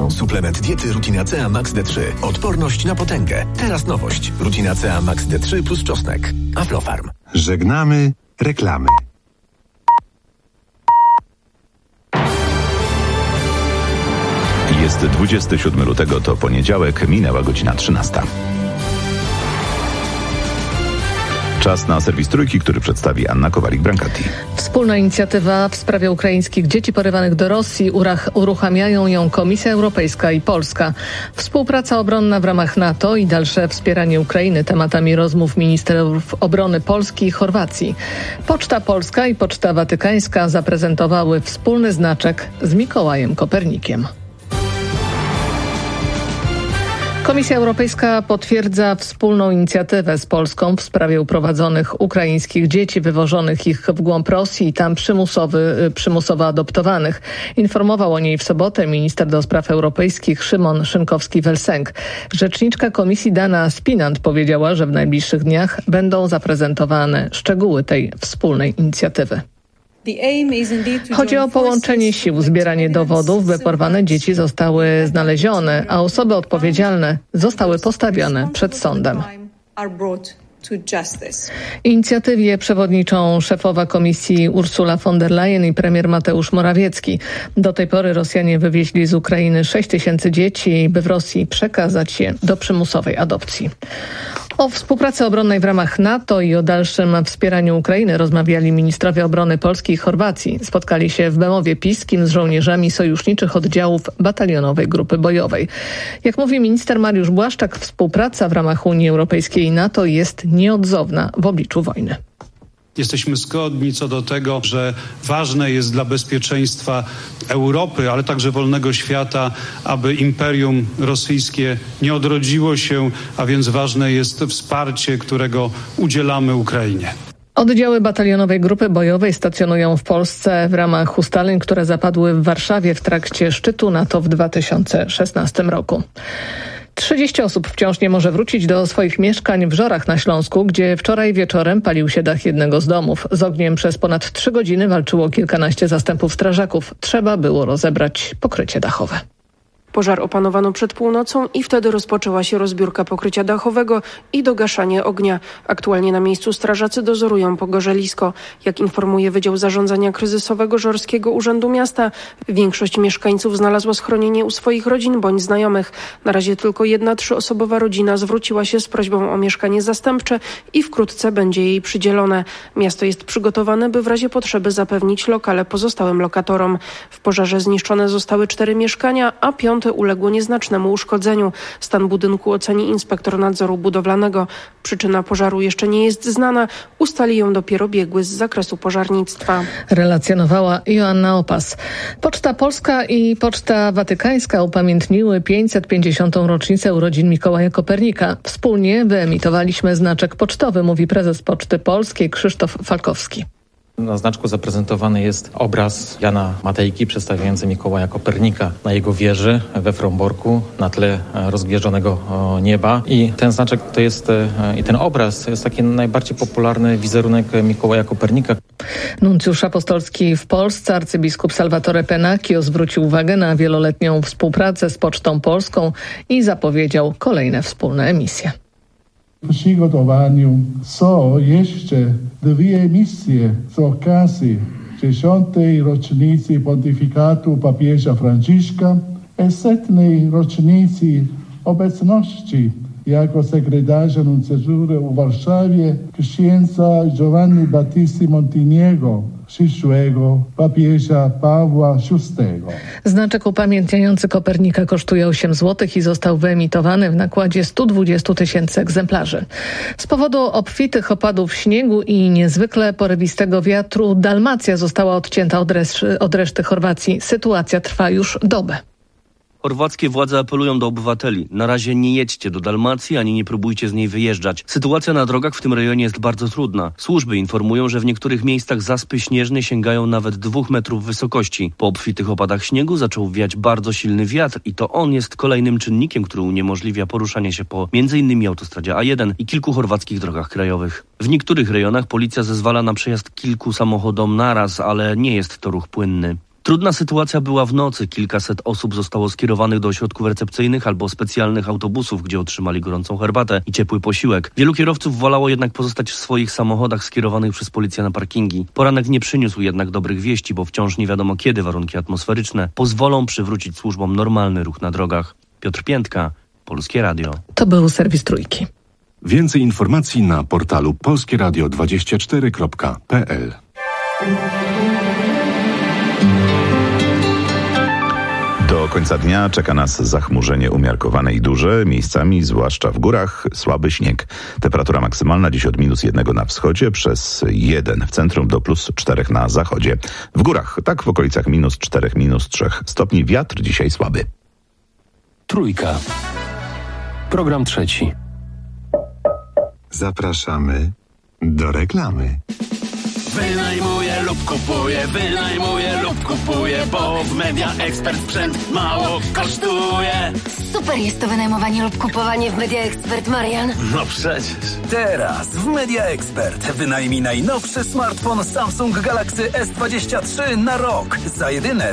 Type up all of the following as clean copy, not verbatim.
nową suplement diety Rutinacea Max D3. Odporność na potęgę. Teraz nowość. Rutinacea Max D3 plus czosnek. Aflofarm. Żegnamy reklamy. Jest 27 lutego, to poniedziałek, minęła godzina 13. Czas na serwis Trójki, który przedstawi Anna Kowalik-Brancati. Wspólna inicjatywa w sprawie ukraińskich dzieci porywanych do Rosji. Uruchamiają ją Komisja Europejska i Polska. Współpraca obronna w ramach NATO i dalsze wspieranie Ukrainy tematami rozmów ministrów obrony Polski i Chorwacji. Poczta Polska i Poczta Watykańska zaprezentowały wspólny znaczek z Mikołajem Kopernikiem. Komisja Europejska potwierdza wspólną inicjatywę z Polską w sprawie uprowadzonych ukraińskich dzieci, wywożonych ich w głąb Rosji i tam przymusowo adoptowanych. Informował o niej w sobotę minister do spraw europejskich Szymon Szynkowski-Welsenk. Rzeczniczka Komisji Dana Spinant powiedziała, że w najbliższych dniach będą zaprezentowane szczegóły tej wspólnej inicjatywy. Chodzi o połączenie sił, zbieranie dowodów, by porwane dzieci zostały znalezione, a osoby odpowiedzialne zostały postawione przed sądem. Inicjatywie przewodniczą szefowa komisji Ursula von der Leyen i premier Mateusz Morawiecki. Do tej pory Rosjanie wywieźli z Ukrainy 6 000 dzieci, by w Rosji przekazać je do przymusowej adopcji. O współpracy obronnej w ramach NATO i o dalszym wspieraniu Ukrainy rozmawiali ministrowie obrony Polski i Chorwacji. Spotkali się w Bemowie Piskim z żołnierzami sojuszniczych oddziałów batalionowej grupy bojowej. Jak mówi minister Mariusz Błaszczak, współpraca w ramach Unii Europejskiej i NATO jest nieodzowna w obliczu wojny. Jesteśmy zgodni co do tego, że ważne jest dla bezpieczeństwa Europy, ale także wolnego świata, aby imperium rosyjskie nie odrodziło się, a więc ważne jest wsparcie, którego udzielamy Ukrainie. Oddziały batalionowej grupy bojowej stacjonują w Polsce w ramach ustaleń, które zapadły w Warszawie w trakcie szczytu NATO w 2016 roku. 30 osób wciąż nie może wrócić do swoich mieszkań w Żorach na Śląsku, gdzie wczoraj wieczorem palił się dach jednego z domów. Z ogniem przez ponad 3 godziny walczyło kilkanaście zastępów strażaków. Trzeba było rozebrać pokrycie dachowe. Pożar opanowano przed północą i wtedy rozpoczęła się rozbiórka pokrycia dachowego i dogaszanie ognia. Aktualnie na miejscu strażacy dozorują pogorzelisko. Jak informuje Wydział Zarządzania Kryzysowego Żorskiego Urzędu Miasta, większość mieszkańców znalazła schronienie u swoich rodzin bądź znajomych. Na razie tylko jedna 3-osobowa rodzina zwróciła się z prośbą o mieszkanie zastępcze i wkrótce będzie jej przydzielone. Miasto jest przygotowane, by w razie potrzeby zapewnić lokale pozostałym lokatorom. W pożarze zniszczone zostały 4 mieszkania, a 5 uległo nieznacznemu uszkodzeniu. Stan budynku oceni inspektor nadzoru budowlanego. Przyczyna pożaru jeszcze nie jest znana. Ustali ją dopiero biegły z zakresu pożarnictwa. Relacjonowała Joanna Opas. Poczta Polska i Poczta Watykańska upamiętniły 550. rocznicę urodzin Mikołaja Kopernika. Wspólnie wyemitowaliśmy znaczek pocztowy, mówi prezes Poczty Polskiej Krzysztof Falkowski. Na znaczku zaprezentowany jest obraz Jana Matejki przedstawiający Mikołaja Kopernika na jego wieży we Fromborku na tle rozgwieżdżonego nieba. I ten znaczek to jest, i ten obraz to jest taki najbardziej popularny wizerunek Mikołaja Kopernika. Nuncjusz apostolski w Polsce, arcybiskup Salvatore Pennacchio, zwrócił uwagę na wieloletnią współpracę z Pocztą Polską i zapowiedział kolejne wspólne emisje. W przygotowaniu są jeszcze 2 emisje z okazji 10. rocznicy pontyfikatu papieża Franciszka i 100. rocznicy obecności jako sekretarza nuncjatury w Warszawie księdza Giovanni Battisti Montiniego, przyszłego papieża Pawła VI. Znaczek upamiętniający Kopernika kosztuje 8 zł i został wyemitowany w nakładzie 120 000 egzemplarzy. Z powodu obfitych opadów śniegu i niezwykle porywistego wiatru Dalmacja została odcięta od reszty Chorwacji. Sytuacja trwa już dobę. Chorwackie władze apelują do obywateli. Na razie nie jedźcie do Dalmacji, ani nie próbujcie z niej wyjeżdżać. Sytuacja na drogach w tym rejonie jest bardzo trudna. Służby informują, że w niektórych miejscach zaspy śnieżne sięgają nawet 2 metrów wysokości. Po obfitych opadach śniegu zaczął wiać bardzo silny wiatr i to on jest kolejnym czynnikiem, który uniemożliwia poruszanie się po m.in. autostradzie A1 i kilku chorwackich drogach krajowych. W niektórych rejonach policja zezwala na przejazd kilku samochodom naraz, ale nie jest to ruch płynny. Trudna sytuacja była w nocy. Kilkaset osób zostało skierowanych do ośrodków recepcyjnych albo specjalnych autobusów, gdzie otrzymali gorącą herbatę i ciepły posiłek. Wielu kierowców wolało jednak pozostać w swoich samochodach skierowanych przez policję na parkingi. Poranek nie przyniósł jednak dobrych wieści, bo wciąż nie wiadomo kiedy warunki atmosferyczne pozwolą przywrócić służbom normalny ruch na drogach. Piotr Piętka, Polskie Radio. To był serwis Trójki. Więcej informacji na portalu polskieradio24.pl. Do końca dnia czeka nas zachmurzenie umiarkowane i duże, miejscami, zwłaszcza w górach, słaby śnieg. Temperatura maksymalna dziś od -1 na wschodzie, przez 1 w centrum do +4 na zachodzie. W górach, tak w okolicach -4, -3 stopni. Wiatr dzisiaj słaby. Trójka. Program trzeci. Zapraszamy do reklamy. Wynajmuję lub kupuję, bo w Media Expert sprzęt mało kosztuje. Super jest to wynajmowanie lub kupowanie w Media Expert, Marian. No przecież. Teraz w Media Expert wynajmij najnowszy smartfon Samsung Galaxy S23 na rok za jedyne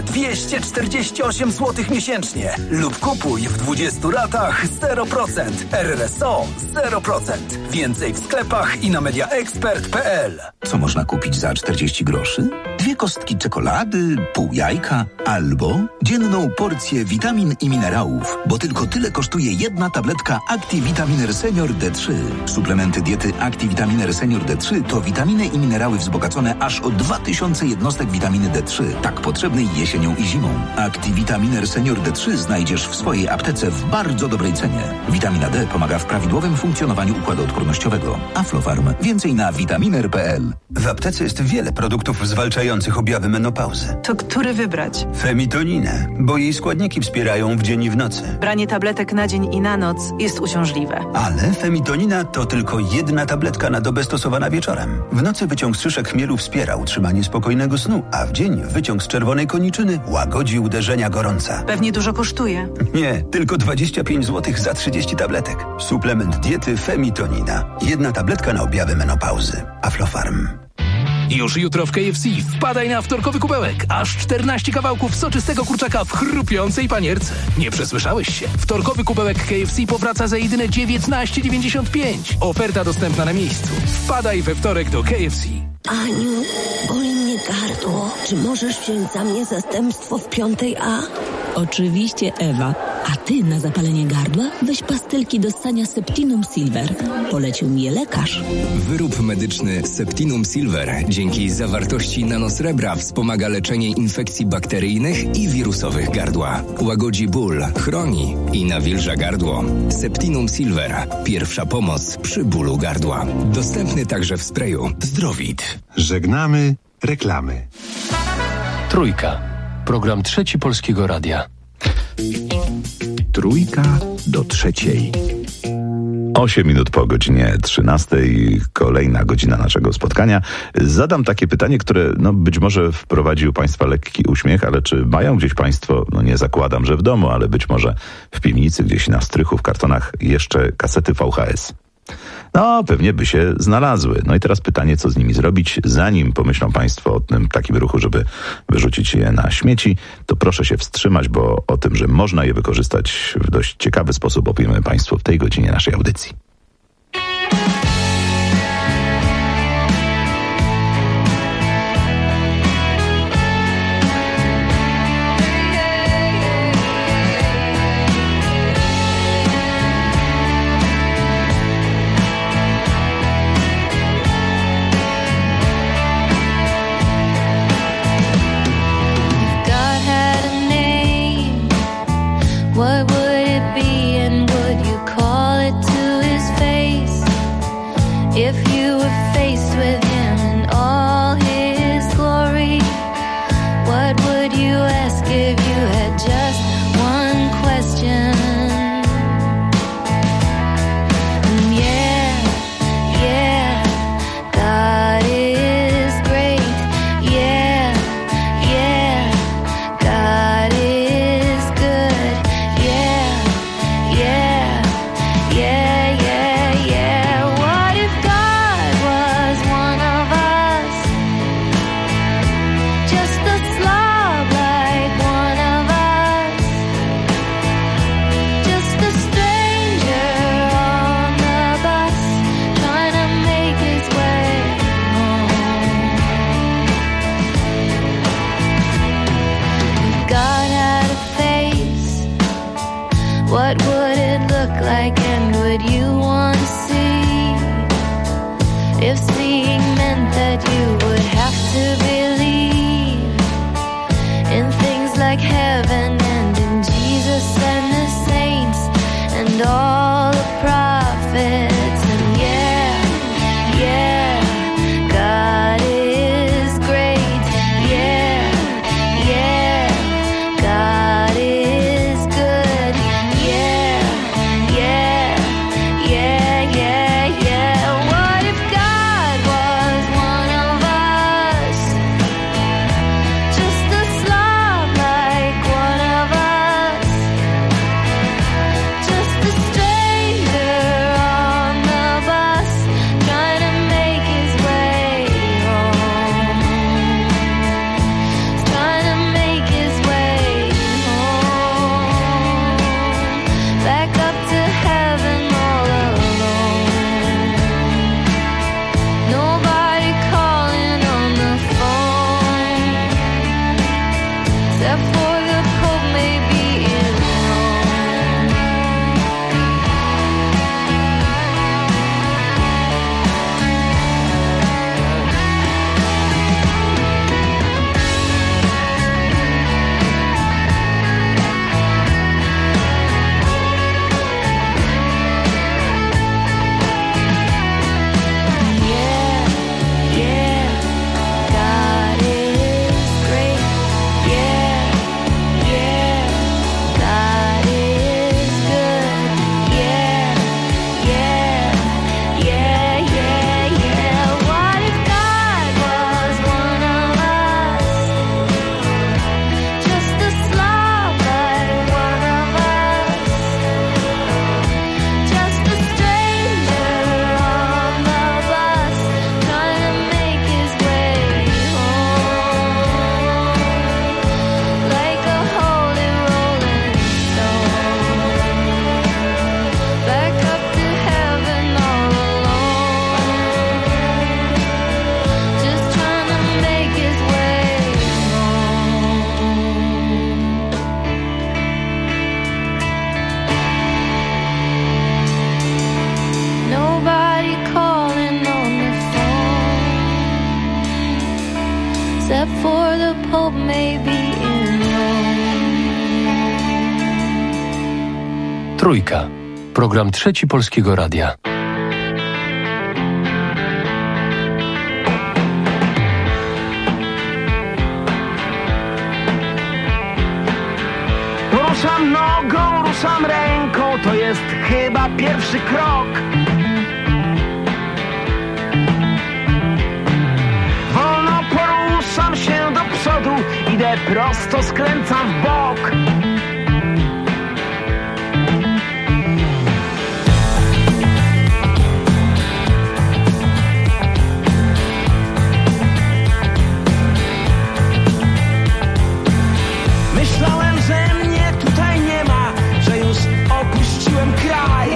248 zł miesięcznie. Lub kupuj w 20 ratach 0%. RRSO 0%. Więcej w sklepach i na mediaexpert.pl. Co można kupić za 40 groszy? 2 kostki czekolady, pół jajka albo dzienną porcję witamin i minerałów, bo tylko tyle kosztuje jedna tabletka ActiVitaminer Senior D3. Suplementy diety ActiVitaminer Senior D3 to witaminy i minerały wzbogacone aż o 2000 jednostek witaminy D3, tak potrzebnej jesienią i zimą. ActiVitaminer Senior D3 znajdziesz w swojej aptece w bardzo dobrej cenie. Witamina D pomaga w prawidłowym funkcjonowaniu układu odpornościowego. Aflofarm. Więcej na vitaminer.pl. W aptece jest wiele produktów zwalczających objawy menopauzy. To który wybrać? Femitoninę, bo jej składniki wspierają w dzień i w nocy. Branie tabletek na dzień i na noc jest uciążliwe. Ale femitonina to tylko jedna tabletka na dobę stosowana wieczorem. W nocy wyciąg z szyszek chmielu wspiera utrzymanie spokojnego snu, a w dzień wyciąg z czerwonej koniczyny łagodzi uderzenia gorąca. Pewnie dużo kosztuje. Nie, tylko 25 zł za 30 tabletek. Suplement diety Femitonina. Jedna tabletka na objawy menopauzy. Aflofarm. Już jutro w KFC wpadaj na wtorkowy kubełek. Aż 14 kawałków soczystego kurczaka w chrupiącej panierce. Nie przesłyszałeś się. Wtorkowy kubełek KFC powraca za jedyne 19,95. Oferta dostępna na miejscu. Wpadaj we wtorek do KFC. Aniu, boli mnie gardło. Czy możesz wziąć za mnie zastępstwo w 5A? Oczywiście, Ewa. A ty na zapalenie gardła weź pastylki do ssania Septinum Silver. Polecił mi je lekarz. Wyrób medyczny Septinum Silver dzięki zawartości nanosrebra wspomaga leczenie infekcji bakteryjnych i wirusowych gardła. Łagodzi ból, chroni i nawilża gardło. Septinum Silver. Pierwsza pomoc przy bólu gardła. Dostępny także w sprayu Zdrowit. Żegnamy reklamy. Trójka. Program trzeci Polskiego Radia. Trójka do trzeciej. 8 minut po godzinie 13, kolejna godzina naszego spotkania. Zadam takie pytanie, które być może wprowadzi u Państwa lekki uśmiech, ale czy mają gdzieś Państwo, nie zakładam, że w domu, ale być może w piwnicy, gdzieś na strychu, w kartonach jeszcze kasety VHS? Pewnie by się znalazły. I teraz pytanie, co z nimi zrobić, zanim pomyślą Państwo o tym takim ruchu, żeby wyrzucić je na śmieci, to proszę się wstrzymać, bo o tym, że można je wykorzystać w dość ciekawy sposób, opowiemy Państwu w tej godzinie naszej audycji. What would it be and would you call it to his face if you were faced with him in all his glory? What would you ask if you had just one question? And yeah, God is great. Yeah, God is good. Yeah. What would it look like and would you want to see? If seeing meant that you would have to believe in things like heaven and in Jesus and the saints and all the prophets. And yeah, God is great. Yeah, God is good. Yeah. What if God was one of us? Just a slob like one of us. Just a stranger on the bus trying to make his way home. Trying to make his way home. Back up to heaven all alone. Nobody calling on the phone except for the Pope maybe in Rome. Yeah, God is great. Yeah, God is good. Yeah. What if God was one of us? Just a slob like one of us. Just a stranger on the bus trying to make his way home. Like a holy rolling stone. Back up to heaven all alone. Just trying to make his way home. Nobody calling on the phone except for the Pope maybe in Rome. Trójka. Program Trzeci Polskiego Radia. Ruszam nogą, ruszam ręką, to jest chyba pierwszy krok. Wolno poruszam się do przodu, idę prosto, skręcam w bok. Myślałem, że mnie tutaj nie ma, że już opuściłem kraj.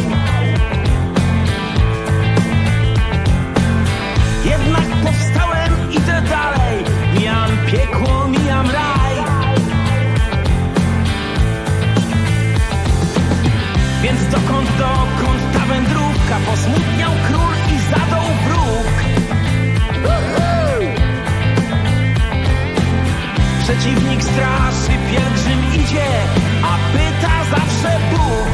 Jednak powstałem, idę dalej, mijam piekło, mijam raj. Więc dokąd ta wędrówka? Posmutniał król i zadał wróg. Przeciwnik straszy, pielgrzym idzie, a pyta zawsze Bóg.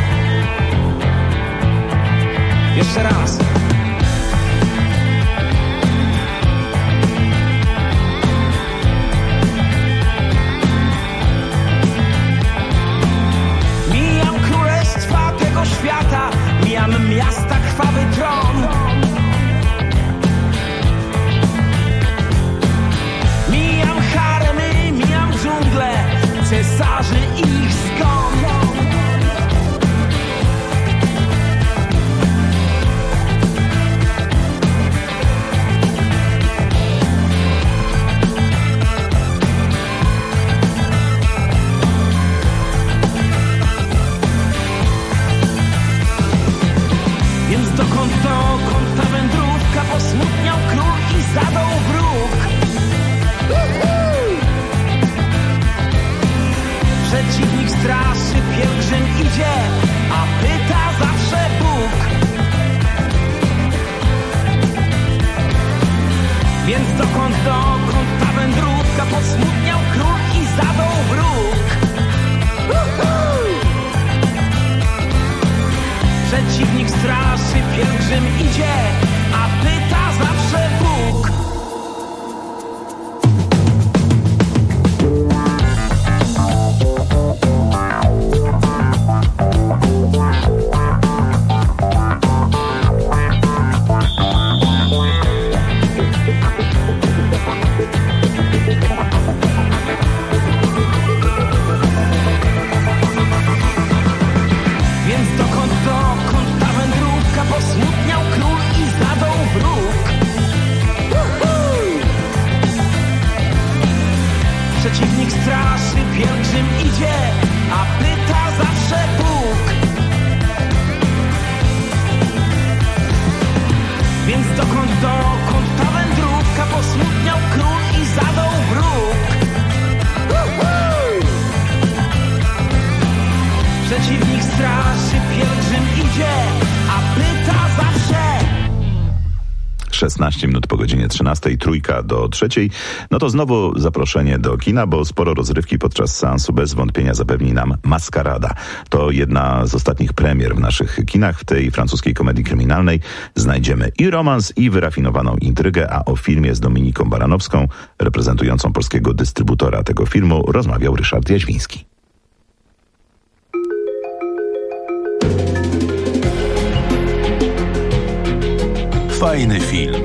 Jeszcze raz. Mijam królestwa tego świata, mijam miasta, krwawy tron. Mijam haremy, mijam dżunglę, cesarzy i ich zgon. Więc dokąd to straszy, pielgrzym idzie, a pyta zawsze Bóg. Więc dokąd ta wędrówka, posmutniał król i zadał wróg. Przeciwnik straszy, pielgrzym idzie, a pyta zawsze Bóg. Przeciwnik straszy, pielgrzym idzie, a pyta zawsze Bóg. Więc dokąd ta wędrówka, posmutniał król i zadał wróg. Przeciwnik straszy, pielgrzym idzie, a pyta zawsze. 16 minut po godzinie 13, trójka do 3. No to znowu zaproszenie do kina, bo sporo rozrywki podczas seansu bez wątpienia zapewni nam Maskarada. To jedna z ostatnich premier w naszych kinach. W tej francuskiej komedii kryminalnej znajdziemy i romans, i wyrafinowaną intrygę, a o filmie z Dominiką Baranowską, reprezentującą polskiego dystrybutora tego filmu, rozmawiał Ryszard Jaźwiński. Fajny film.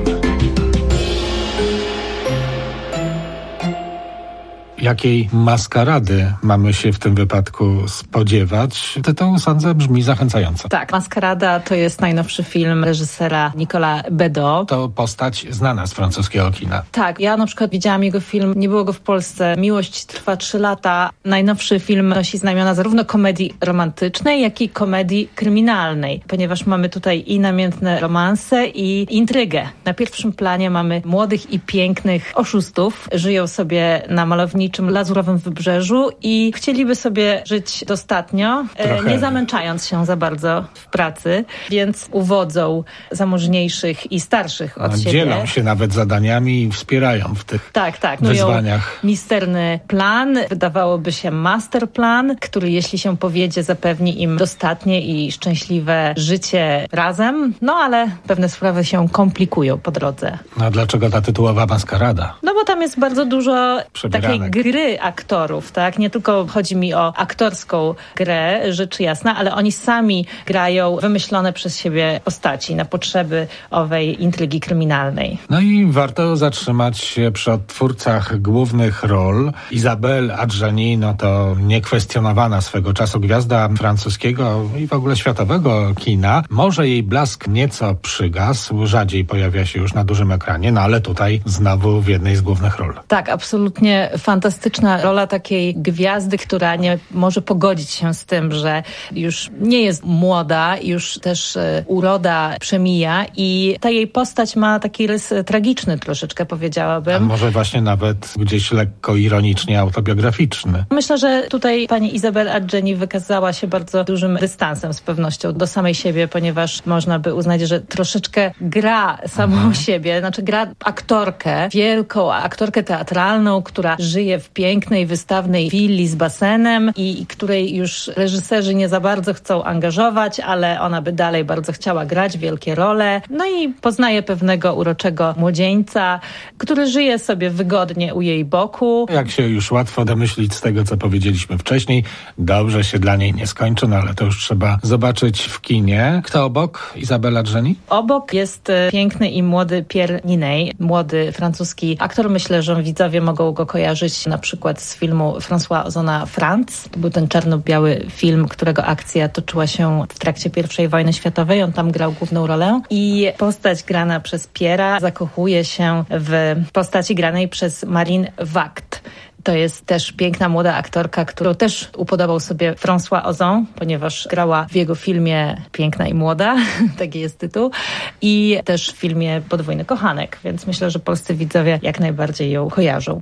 Jakiej maskarady mamy się w tym wypadku spodziewać? Tytuł, sądzę, brzmi zachęcająco. Tak, Maskarada to jest najnowszy film reżysera Nicolas Bedos. To postać znana z francuskiego kina. Tak, ja na przykład widziałam jego film, nie było go w Polsce, Miłość trwa 3 lata. Najnowszy film nosi znamiona zarówno komedii romantycznej, jak i komedii kryminalnej, ponieważ mamy tutaj i namiętne romanse, i intrygę. Na pierwszym planie mamy młodych i pięknych oszustów. Żyją sobie na malowniczym lazurowym wybrzeżu i chcieliby sobie żyć dostatnio, nie zamęczając się za bardzo w pracy, więc uwodzą zamożniejszych i starszych od siebie. Dzielą się nawet zadaniami i wspierają w tych wyzwaniach. Misterny plan, wydawałoby się masterplan, który jeśli się powiedzie, zapewni im dostatnie i szczęśliwe życie razem, no ale pewne sprawy się komplikują po drodze. No a dlaczego ta tytułowa Maskarada? No bo tam jest bardzo dużo takiej gry aktorów, tak? Nie tylko chodzi mi o aktorską grę, rzecz jasna, ale oni sami grają wymyślone przez siebie postaci na potrzeby owej intrygi kryminalnej. No i warto zatrzymać się przy odtwórcach głównych ról. Isabelle Adjani, no to niekwestionowana swego czasu gwiazda francuskiego i w ogóle światowego kina. Może jej blask nieco przygasł, rzadziej pojawia się już na dużym ekranie, no ale tutaj znowu w jednej z głównych ról. Tak, absolutnie fantastyczna rola takiej gwiazdy, która nie może pogodzić się z tym, że już nie jest młoda, już też uroda przemija i ta jej postać ma taki rys tragiczny troszeczkę, powiedziałabym. A może właśnie nawet gdzieś lekko ironicznie autobiograficzny. Myślę, że tutaj pani Isabelle Adjani wykazała się bardzo dużym dystansem z pewnością do samej siebie, ponieważ można by uznać, że troszeczkę gra samą siebie, znaczy gra aktorkę, wielką aktorkę teatralną, która żyje w pięknej, wystawnej willi z basenem i której już reżyserzy nie za bardzo chcą angażować, ale ona by dalej bardzo chciała grać wielkie role. No i poznaje pewnego uroczego młodzieńca, który żyje sobie wygodnie u jej boku. Jak się już łatwo domyślić z tego, co powiedzieliśmy wcześniej, dobrze się dla niej nie skończy, no ale to już trzeba zobaczyć w kinie. Kto obok? Isabelle Adjani? Obok jest piękny i młody Pierre Niney, młody francuski aktor. Myślę, że widzowie mogą go kojarzyć na przykład z filmu François Ozona Franz. To był ten czarno-biały film, którego akcja toczyła się w trakcie I wojny światowej. On tam grał główną rolę i postać grana przez Pierre'a zakochuje się w postaci granej przez Marine Wacht. To jest też piękna młoda aktorka, którą też upodobał sobie François Ozon, ponieważ grała w jego filmie Piękna i młoda, taki jest tytuł, i też w filmie Podwójny kochanek, więc myślę, że polscy widzowie jak najbardziej ją kojarzą.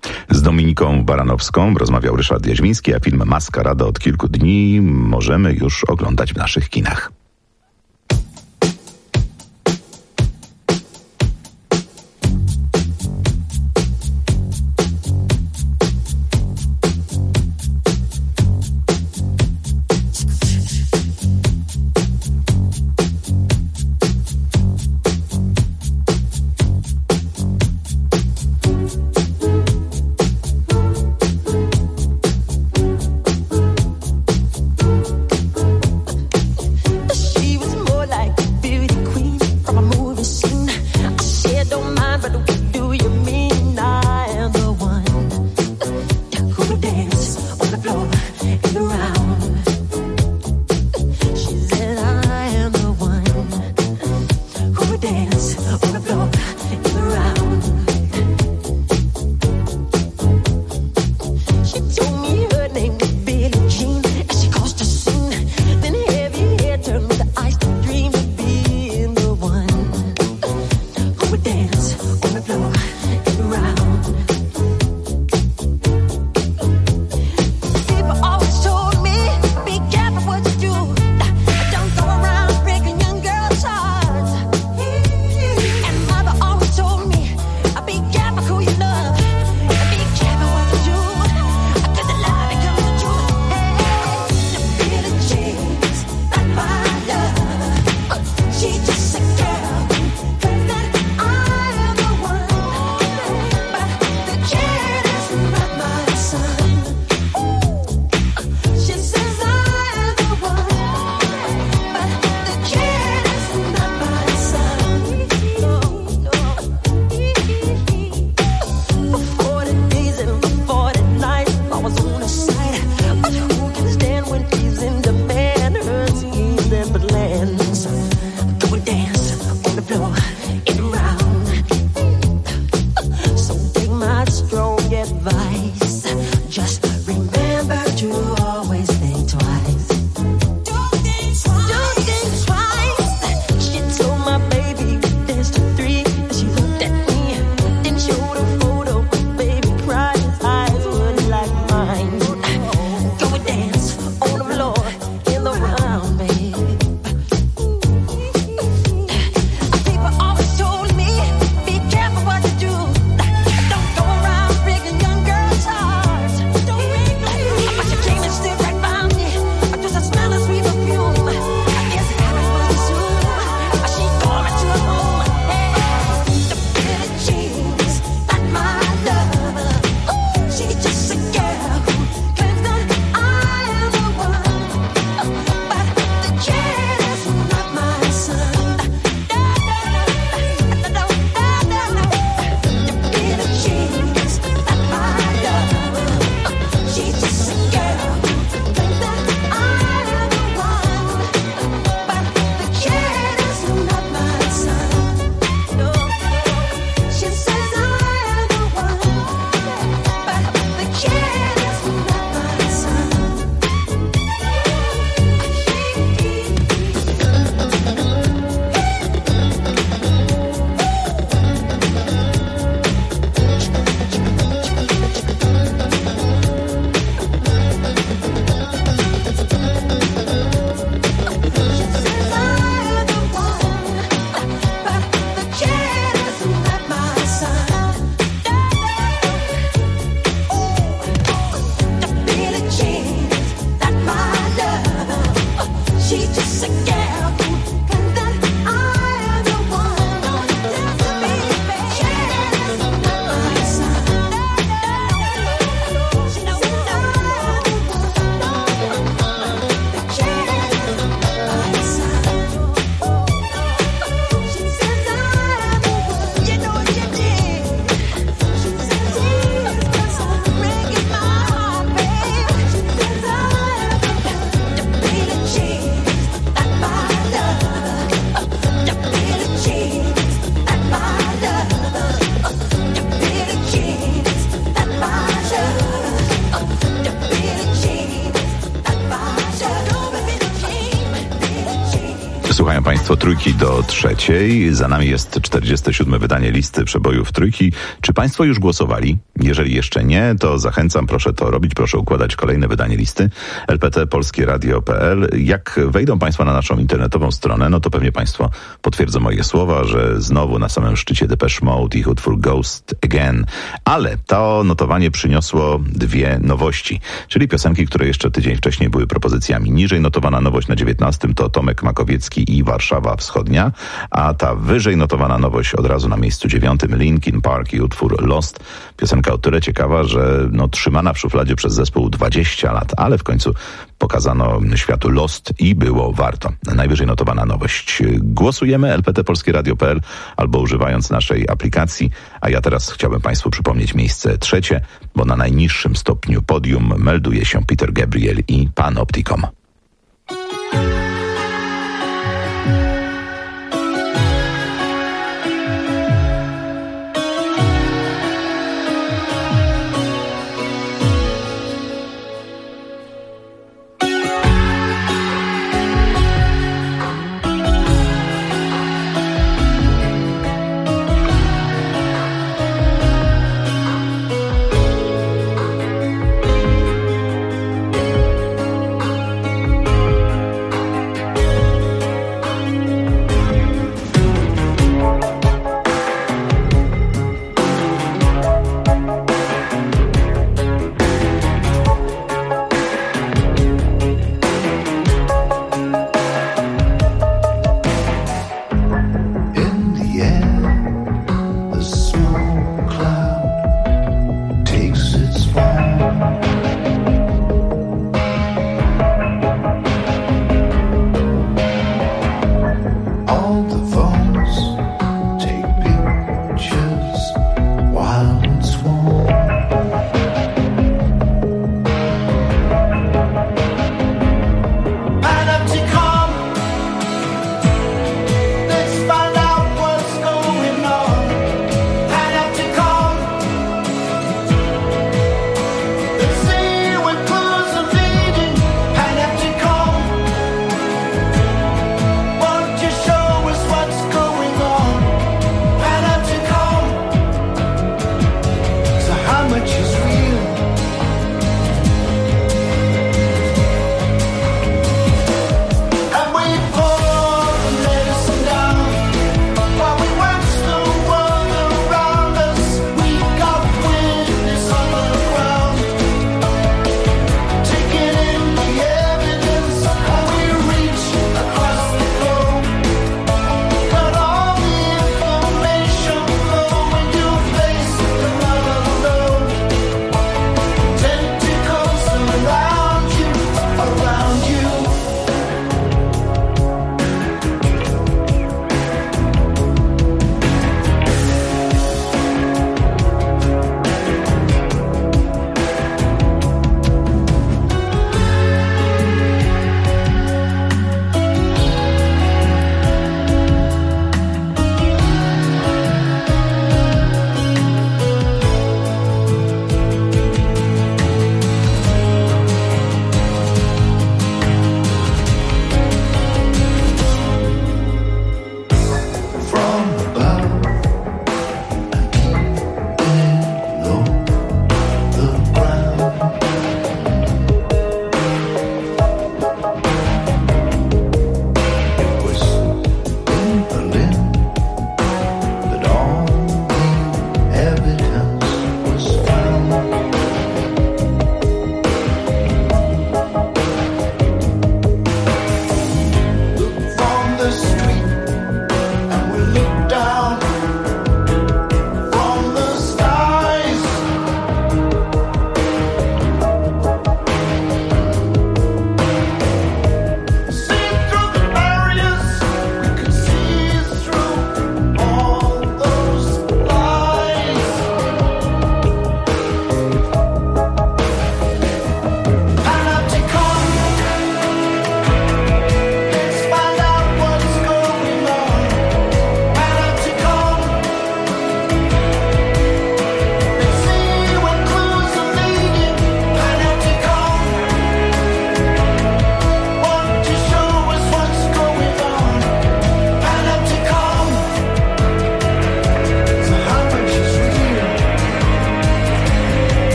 Z Dominiką Baranowską rozmawiał Ryszard Jaźmiński, a film Maskarada od kilku dni możemy już oglądać w naszych kinach. The Słuchają Państwo Trójki do trzeciej. Za nami jest 47. wydanie listy przebojów Trójki. Czy Państwo już głosowali? Jeżeli jeszcze nie, to zachęcam, proszę to robić, proszę układać kolejne wydanie listy lpt.polskieradio.pl. Jak wejdą Państwo na naszą internetową stronę, no to pewnie Państwo potwierdzą moje słowa, że znowu na samym szczycie Depeche Mode, ich utwór Ghost Again. Ale to notowanie przyniosło dwie nowości, czyli piosenki, które jeszcze tydzień wcześniej były propozycjami. Niżej notowana nowość na 19 to Tomek Makowiecki i Warszawa Wschodnia, a ta wyżej notowana nowość od razu na miejscu 9 Linkin Park i utwór Lost. Piosenka o tyle ciekawa, że trzymana w szufladzie przez zespół 20 lat, ale w końcu pokazano światu Lost i było warto. Najwyżej notowana nowość. Głosujemy lpt.polskieradio.pl albo używając naszej aplikacji, a ja teraz chciałbym Państwu przypomnieć miejsce trzecie, bo na najniższym stopniu podium melduje się Peter Gabriel i Panopticon.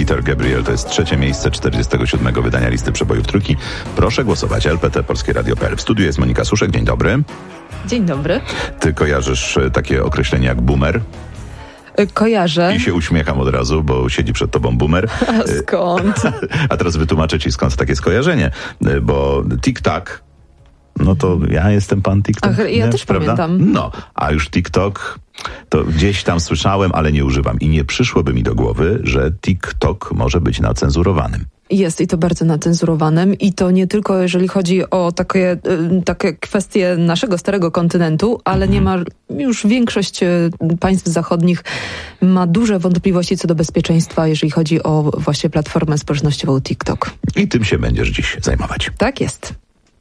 Peter Gabriel to jest 3. miejsce 47. wydania listy przebojów Trójki. Proszę głosować. LPT Polskie Radio.pl. W studiu jest Monika Suszek. Dzień dobry. Dzień dobry. Ty kojarzysz takie określenie jak boomer? Kojarzę. I się uśmiecham od razu, bo siedzi przed tobą boomer. A skąd? A teraz wytłumaczę ci, skąd takie skojarzenie. Bo TikTok, no to ja jestem pan TikTok. Ach, ja też pamiętam. No, a już TikTok to gdzieś tam słyszałem, ale nie używam. I nie przyszłoby mi do głowy, że TikTok może być nacenzurowanym. Jest i to bardzo nacenzurowanym i to nie tylko jeżeli chodzi o takie kwestie naszego starego kontynentu, ale już większość państw zachodnich ma duże wątpliwości co do bezpieczeństwa, jeżeli chodzi o właśnie platformę społecznościową TikTok. I tym się będziesz dziś zajmować. Tak jest.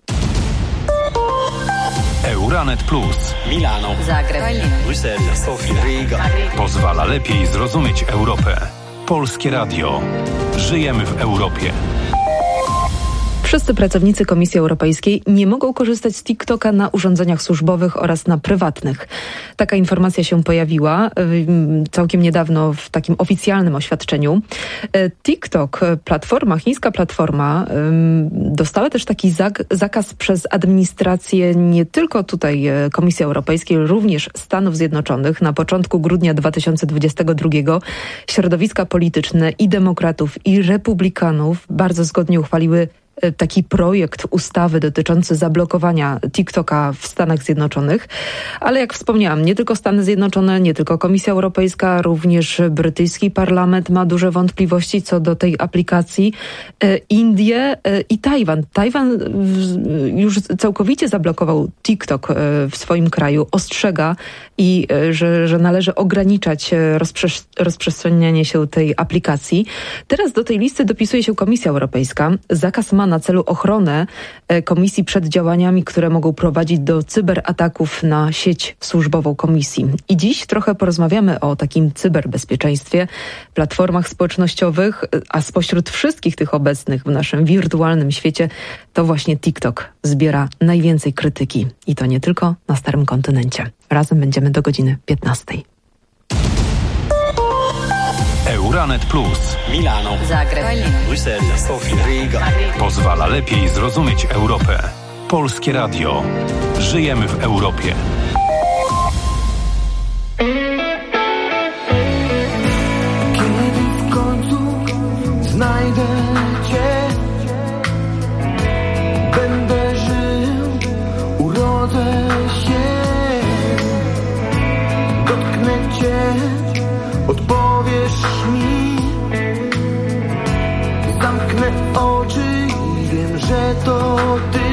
Euranet Plus. Milano. Zagreb. Bruksela. Sofia. Riga. Pozwala lepiej zrozumieć Europę. Polskie Radio. Żyjemy w Europie. Wszyscy pracownicy Komisji Europejskiej nie mogą korzystać z TikToka na urządzeniach służbowych oraz na prywatnych. Taka informacja się pojawiła całkiem niedawno w takim oficjalnym oświadczeniu. TikTok, chińska platforma, dostała też taki zakaz przez administrację nie tylko tutaj Komisji Europejskiej, również Stanów Zjednoczonych. Na początku grudnia 2022 środowiska polityczne i demokratów, i republikanów bardzo zgodnie uchwaliły taki projekt ustawy dotyczący zablokowania TikToka w Stanach Zjednoczonych. Ale jak wspomniałam, nie tylko Stany Zjednoczone, nie tylko Komisja Europejska, również brytyjski parlament ma duże wątpliwości co do tej aplikacji. Indie i Tajwan. Tajwan już całkowicie zablokował TikTok w swoim kraju. Ostrzega że należy ograniczać rozprzestrzenianie się tej aplikacji. Teraz do tej listy dopisuje się Komisja Europejska. Zakaz ma na celu ochronę Komisji przed działaniami, które mogą prowadzić do cyberataków na sieć służbową Komisji. I dziś trochę porozmawiamy o takim cyberbezpieczeństwie, platformach społecznościowych, a spośród wszystkich tych obecnych w naszym wirtualnym świecie to właśnie TikTok zbiera najwięcej krytyki. I to nie tylko na starym kontynencie. Razem będziemy do godziny 15. Euranet Plus. Milano. Zagreb. Bruksela. Sofia. Riga. Pozwala lepiej zrozumieć Europę. Polskie Radio. Żyjemy w Europie. Kiedy w końcu znajdę Cię, będę żył, urodzę się, dotknę Cię, odpowiesz mi, zamknę oczy i wiem, że to Ty,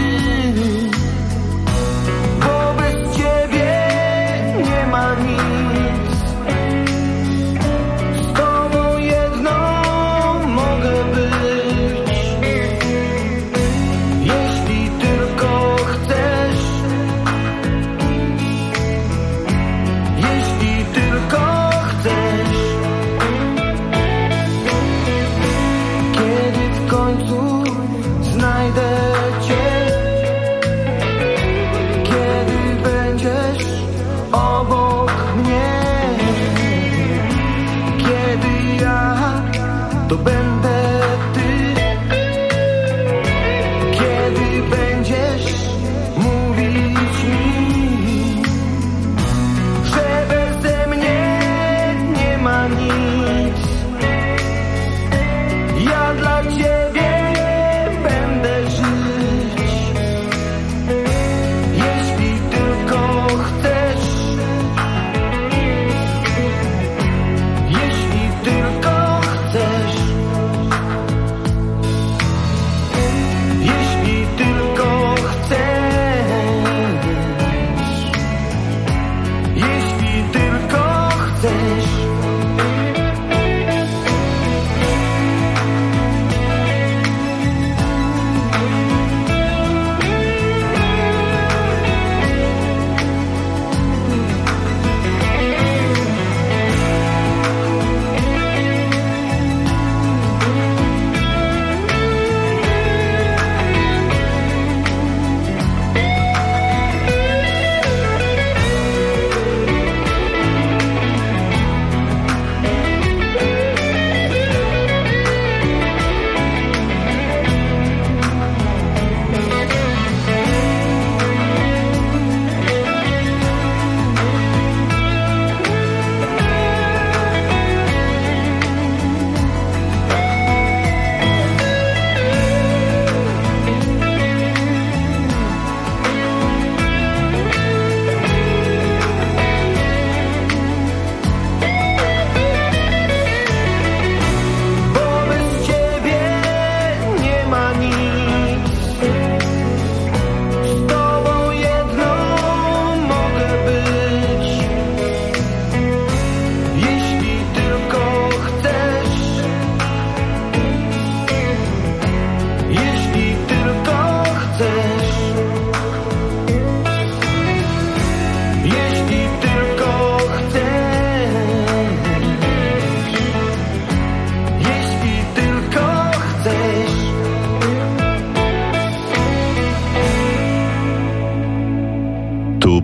bo bez Ciebie nie ma nic. Z Tobą jedną mogę być, jeśli tylko chcesz, jeśli tylko chcesz. Kiedy w końcu znajdę Cię,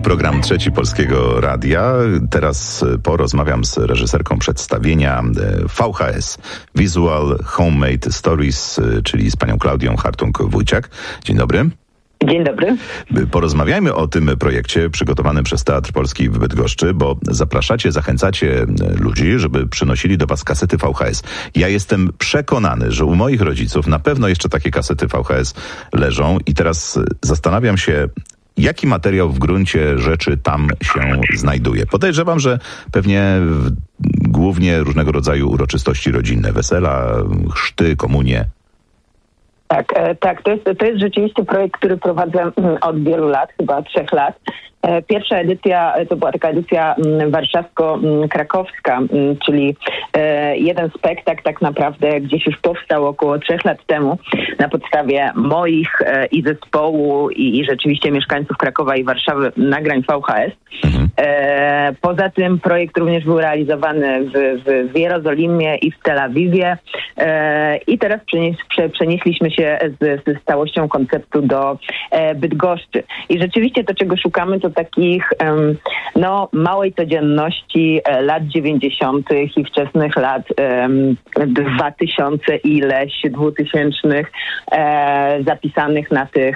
Program Trzeci Polskiego Radia. Teraz porozmawiam z reżyserką przedstawienia VHS, Visual Homemade Stories, czyli z panią Klaudią Hartung-Wójciak. Dzień dobry. Dzień dobry. Porozmawiajmy o tym projekcie przygotowanym przez Teatr Polski w Bydgoszczy, bo zachęcacie ludzi, żeby przynosili do was kasety VHS. Ja jestem przekonany, że u moich rodziców na pewno jeszcze takie kasety VHS leżą i teraz zastanawiam się, jaki materiał w gruncie rzeczy tam się znajduje. Podejrzewam, że pewnie głównie różnego rodzaju uroczystości rodzinne, wesela, chrzty, komunie. Tak, to jest rzeczywiście projekt, który prowadzę od wielu lat, chyba 3 lat. Pierwsza edycja to była taka edycja warszawsko-krakowska, czyli jeden spektakl tak naprawdę gdzieś już powstał około 3 lat temu na podstawie moich i zespołu i rzeczywiście mieszkańców Krakowa i Warszawy nagrań VHS. Poza tym projekt również był realizowany w Jerozolimie i w Tel Awiwie i teraz przenieśliśmy się z całością konceptu do Bydgoszczy. I rzeczywiście to, czego szukamy, to takich małej codzienności lat 90. i wczesnych lat 2000 zapisanych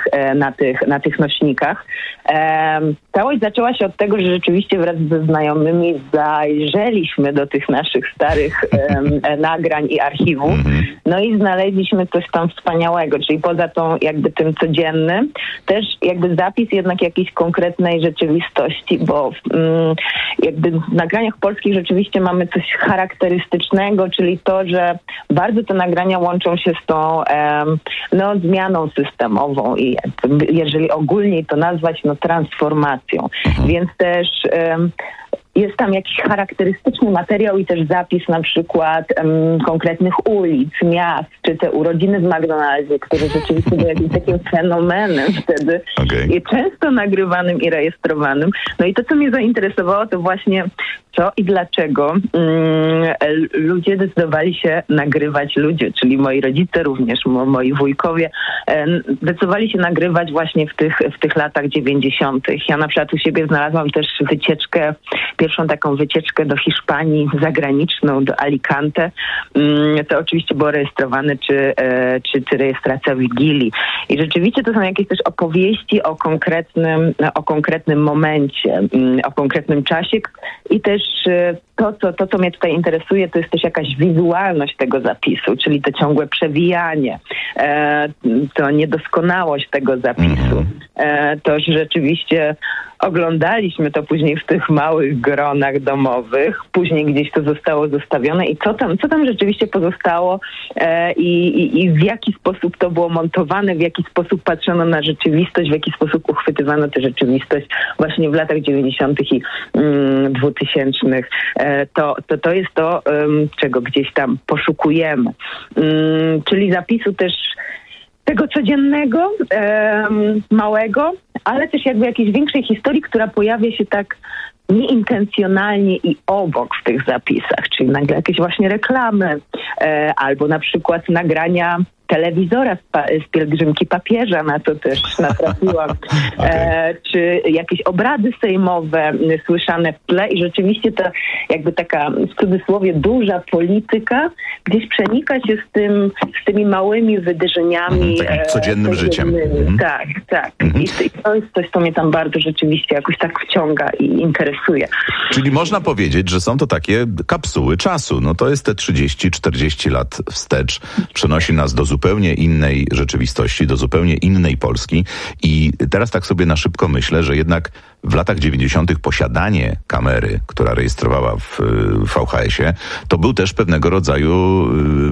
na tych nośnikach. Całość zaczęła się od tego, że rzeczywiście wraz ze znajomymi zajrzeliśmy do tych naszych starych nagrań i archiwów, no i znaleźliśmy coś tam wspaniałego, czyli poza tą jakby tym codziennym, też jakby zapis jednak jakiejś konkretnej rzeczywistości, bo jakby w nagraniach polskich rzeczywiście mamy coś charakterystycznego, czyli to, że bardzo te nagrania łączą się z tą zmianą systemową i jeżeli ogólnie to nazwać, transformacją. Więc też jest tam jakiś charakterystyczny materiał i też zapis na przykład konkretnych ulic, miast, czy te urodziny w McDonaldzie, które rzeczywiście były jakimś takim fenomenem wtedy, i często nagrywanym i rejestrowanym. No i to, co mnie zainteresowało, to właśnie co i dlaczego ludzie decydowali się nagrywać, czyli moi rodzice również, moi wujkowie, decydowali się nagrywać właśnie w tych latach 90. Ja na przykład u siebie znalazłam też pierwszą taką wycieczkę do Hiszpanii zagraniczną, do Alicante. To oczywiście było rejestrowane, czy rejestracja Wigilii. I rzeczywiście to są jakieś też opowieści o konkretnym momencie, o konkretnym czasie i też to, co mnie tutaj interesuje, to jest też jakaś wizualność tego zapisu, czyli to ciągłe przewijanie, to niedoskonałość tego zapisu. To rzeczywiście oglądaliśmy to później w tych małych gronach domowych, później gdzieś to zostało zostawione i co tam rzeczywiście pozostało i w jaki sposób to było montowane, w jaki sposób patrzono na rzeczywistość, w jaki sposób uchwytywano tę rzeczywistość właśnie w latach 90. i 2000. To jest to, czego gdzieś tam poszukujemy. Czyli zapisu też tego codziennego, małego, ale też jakby jakiejś większej historii, która pojawia się tak nieintencjonalnie i obok w tych zapisach, czyli nagle jakieś właśnie reklamy, albo na przykład nagrania telewizora z pielgrzymki papieża, na to też natrafiłam, czy jakieś obrady sejmowe słyszane w tle i rzeczywiście ta jakby taka w cudzysłowie duża polityka gdzieś przenika się z tymi małymi wydarzeniami. Takim codziennym życiem. Tak. I to jest coś, co mnie tam bardzo rzeczywiście jakoś tak wciąga i interesuje. Czyli można powiedzieć, że są to takie kapsuły czasu. No to jest te 30-40 lat wstecz. Przenosi nas do zupełnie innej rzeczywistości, do zupełnie innej Polski. I teraz tak sobie na szybko myślę, że jednak w latach 90. posiadanie kamery, która rejestrowała w VHS-ie, to był też pewnego rodzaju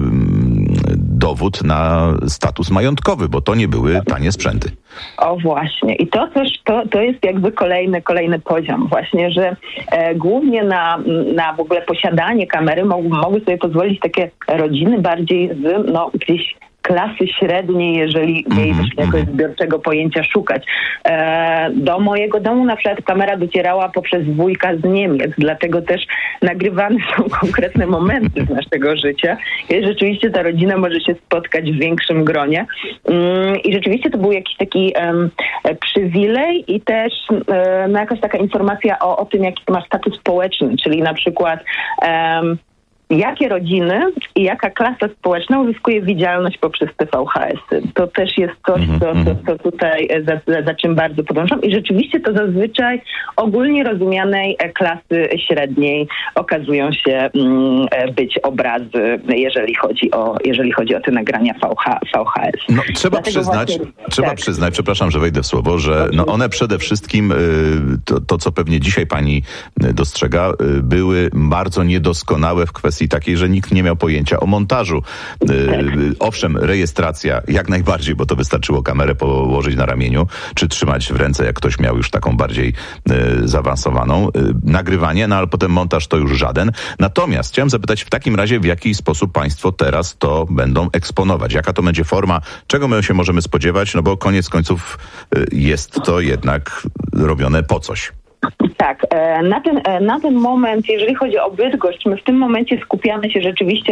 dowód na status majątkowy, bo to nie były tanie sprzęty. O właśnie. I to też, to jest jakby kolejny poziom właśnie, że głównie na w ogóle posiadanie kamery mogły sobie pozwolić takie rodziny bardziej gdzieś klasy średniej, jeżeli jej jakiegoś zbiorczego pojęcia szukać. Do mojego domu na przykład kamera docierała poprzez wujka z Niemiec, dlatego też nagrywane są konkretne momenty z naszego życia i rzeczywiście ta rodzina może się spotkać w większym gronie. I rzeczywiście to był jakiś taki przywilej i też jakaś taka informacja o tym, jaki ma status społeczny, czyli na przykład jakie rodziny i jaka klasa społeczna uzyskuje widzialność poprzez te VHS-y. To też jest coś, co tutaj za czym bardzo podążam. I rzeczywiście to zazwyczaj ogólnie rozumianej klasy średniej okazują się być obrazy, jeżeli chodzi o te nagrania VHS. No, trzeba przyznać, przepraszam, że wejdę w słowo, że one przede wszystkim, to co pewnie dzisiaj pani dostrzega, były bardzo niedoskonałe w kwestii takiej, że nikt nie miał pojęcia o montażu. Owszem, rejestracja jak najbardziej, bo to wystarczyło kamerę położyć na ramieniu, czy trzymać w ręce, jak ktoś miał już taką bardziej zaawansowaną. Nagrywanie, ale potem montaż to już żaden. Natomiast chciałem zapytać w takim razie, w jaki sposób państwo teraz to będą eksponować? Jaka to będzie forma? Czego my się możemy spodziewać? No bo koniec końców jest to jednak robione po coś. Tak, na ten moment, jeżeli chodzi o Bydgoszcz, my w tym momencie skupiamy się rzeczywiście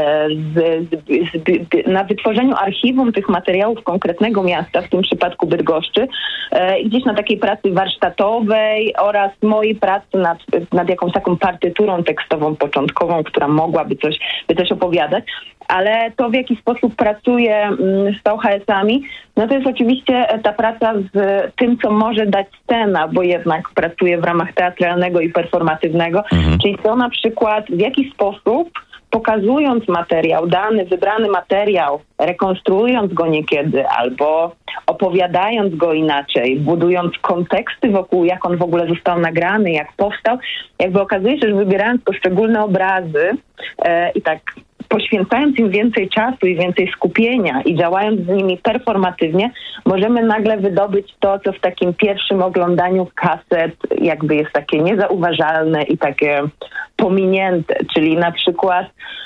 na wytworzeniu archiwum tych materiałów konkretnego miasta, w tym przypadku Bydgoszczy, gdzieś na takiej pracy warsztatowej oraz mojej pracy nad jakąś taką partyturą tekstową początkową, która mogłaby coś opowiadać. Ale to, w jaki sposób pracuję z VHS-ami, no to jest oczywiście ta praca z tym, co może dać scena, bo jednak pracuję w ramach teatralnego i performatywnego, czyli to na przykład w jaki sposób pokazując materiał, wybrany materiał, rekonstruując go niekiedy albo opowiadając go inaczej, budując konteksty wokół, jak on w ogóle został nagrany, jak powstał, jakby okazuje się, że wybierając poszczególne obrazy i tak poświęcając im więcej czasu i więcej skupienia i działając z nimi performatywnie, możemy nagle wydobyć to, co w takim pierwszym oglądaniu kaset jakby jest takie niezauważalne i takie pominięte. Czyli na przykład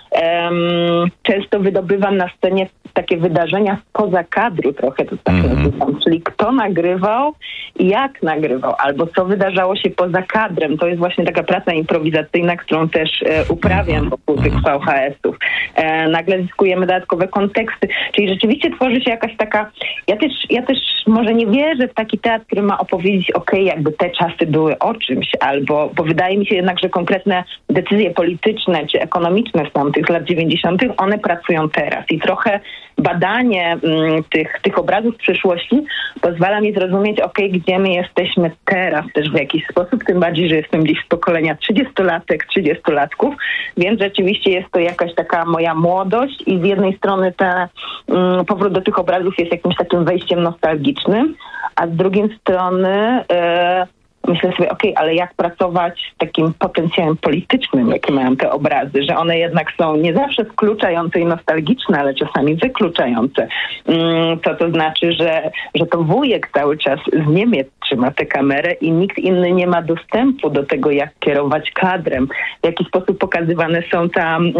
często wydobywam na scenie takie wydarzenia spoza kadru, trochę to tak nazywam, czyli kto nagrywał i jak nagrywał, albo co wydarzało się poza kadrem. To jest właśnie taka praca improwizacyjna, którą też uprawiam wokół tych VHS-ów. Nagle zyskujemy dodatkowe konteksty, czyli rzeczywiście tworzy się jakaś taka... Ja też może nie wierzę w taki teatr, który ma opowiedzieć, jakby te czasy były o czymś, bo wydaje mi się jednak, że konkretne decyzje polityczne czy ekonomiczne z tamtych lat 90. one pracują teraz i trochę badanie tych obrazów przyszłości pozwala mi zrozumieć, gdzie my jesteśmy teraz też w jakiś sposób, tym bardziej, że jestem gdzieś z pokolenia 30-latków, więc rzeczywiście jest to jakaś taka moja młodość i z jednej strony powrót do tych obrazów jest jakimś takim wejściem nostalgicznym, a z drugiej strony myślę sobie, ale jak pracować z takim potencjałem politycznym, jakie mają te obrazy, że one jednak są nie zawsze wkluczające i nostalgiczne, ale czasami wykluczające. To znaczy, że to wujek cały czas z Niemiec trzyma tę kamerę i nikt inny nie ma dostępu do tego, jak kierować kadrem, w jaki sposób pokazywane są tam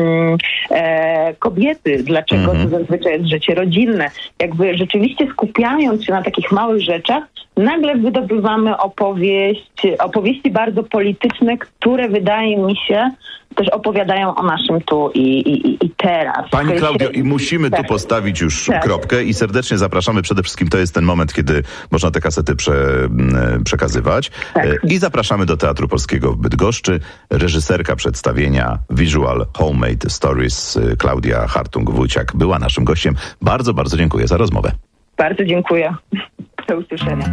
kobiety, dlaczego to zazwyczaj jest życie rodzinne. Jakby rzeczywiście skupiając się na takich małych rzeczach, nagle wydobywamy opowieści bardzo polityczne, które wydaje mi się też opowiadają o naszym tu i teraz. Pani Klaudio, i musimy tu postawić już kropkę i serdecznie zapraszamy. Przede wszystkim to jest ten moment, kiedy można te kasety przekazywać. I zapraszamy do Teatru Polskiego w Bydgoszczy. Reżyserka przedstawienia Visual Homemade Stories Klaudia Hartung-Wójciak była naszym gościem. Bardzo, bardzo dziękuję za rozmowę. Bardzo dziękuję. Do usłyszenia.